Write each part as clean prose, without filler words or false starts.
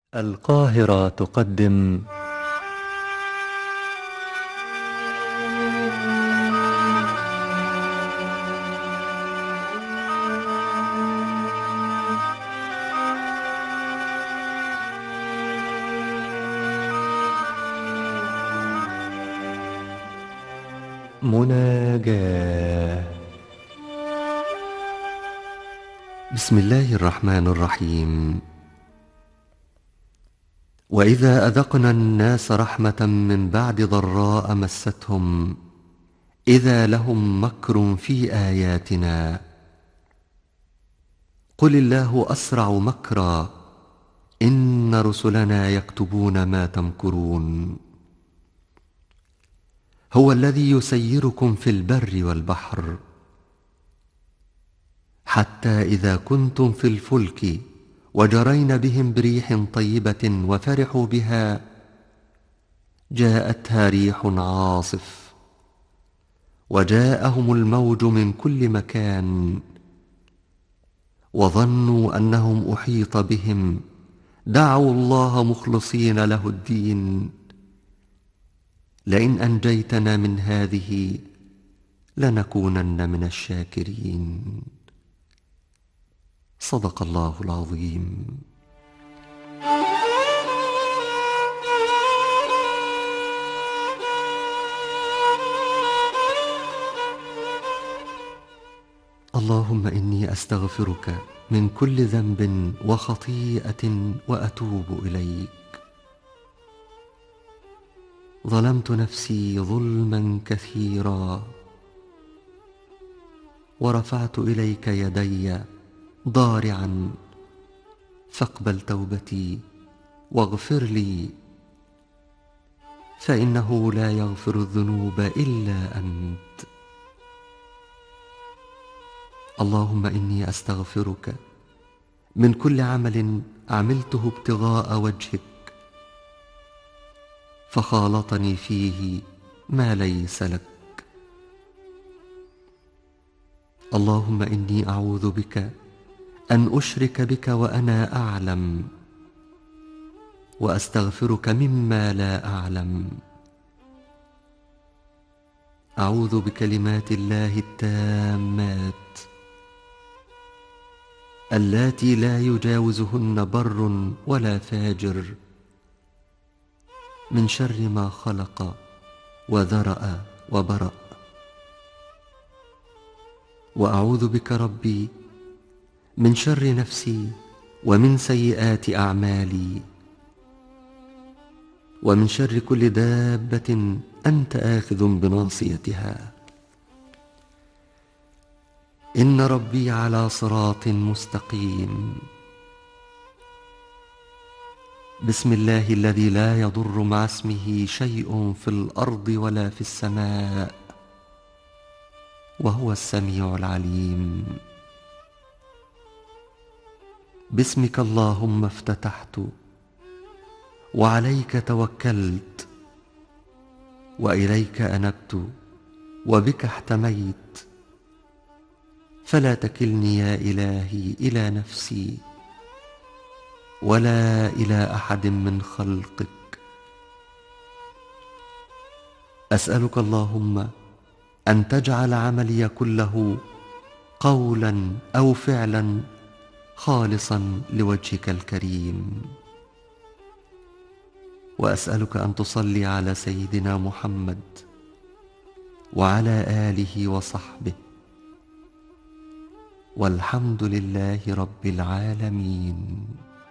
القاهرة تقدم مناجاة. بسم الله الرحمن الرحيم. وإذا أذقنا الناس رحمة من بعد ضراء مستهم إذا لهم مكر في آياتنا قل الله أسرع مكرا إن رسلنا يكتبون ما تمكرون. هو الذي يسيركم في البر والبحر حتى إذا كنتم في الفلك وجرين بهم بريح طيبة وفرحوا بها جاءتها ريح عاصف وجاءهم الموج من كل مكان وظنوا أنهم أحيط بهم دعوا الله مخلصين له الدين لئن أنجيتنا من هذه لنكونن من الشاكرين. صدق الله العظيم. اللهم إني أستغفرك من كل ذنب وخطيئة وأتوب إليك. ظلمت نفسي ظلما كثيرا ورفعت إليك يدي ضارعا فاقبل توبتي واغفر لي فإنه لا يغفر الذنوب إلا أنت. اللهم إني أستغفرك من كل عمل عملته ابتغاء وجهك فخالطني فيه ما ليس لك. اللهم إني أعوذ بك أن أشرك بك وأنا أعلم وأستغفرك مما لا أعلم. أعوذ بكلمات الله التامات اللاتي لا يجاوزهن بر ولا فاجر من شر ما خلق وذرأ وبرأ. وأعوذ بك ربي من شر نفسي ومن سيئات أعمالي ومن شر كل دابة أنت آخذ بناصيتها. إن ربي على صراط مستقيم. بسم الله الذي لا يضر مع اسمه شيء في الأرض ولا في السماء وهو السميع العليم. باسمك اللهم افتتحت وعليك توكلت وإليك أنبت وبك احتميت فلا تكلني يا إلهي إلى نفسي ولا إلى أحد من خلقك. أسألك اللهم أن تجعل عملي كله قولا أو فعلا خالصا لوجهك الكريم. وأسألك أن تصلي على سيدنا محمد وعلى آله وصحبه والحمد لله رب العالمين.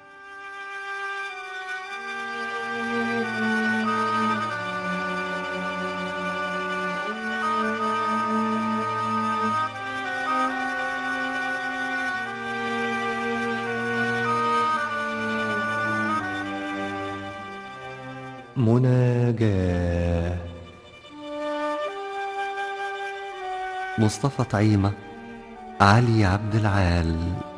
مناجاة. مصطفى طعيمة، علي عبد العال.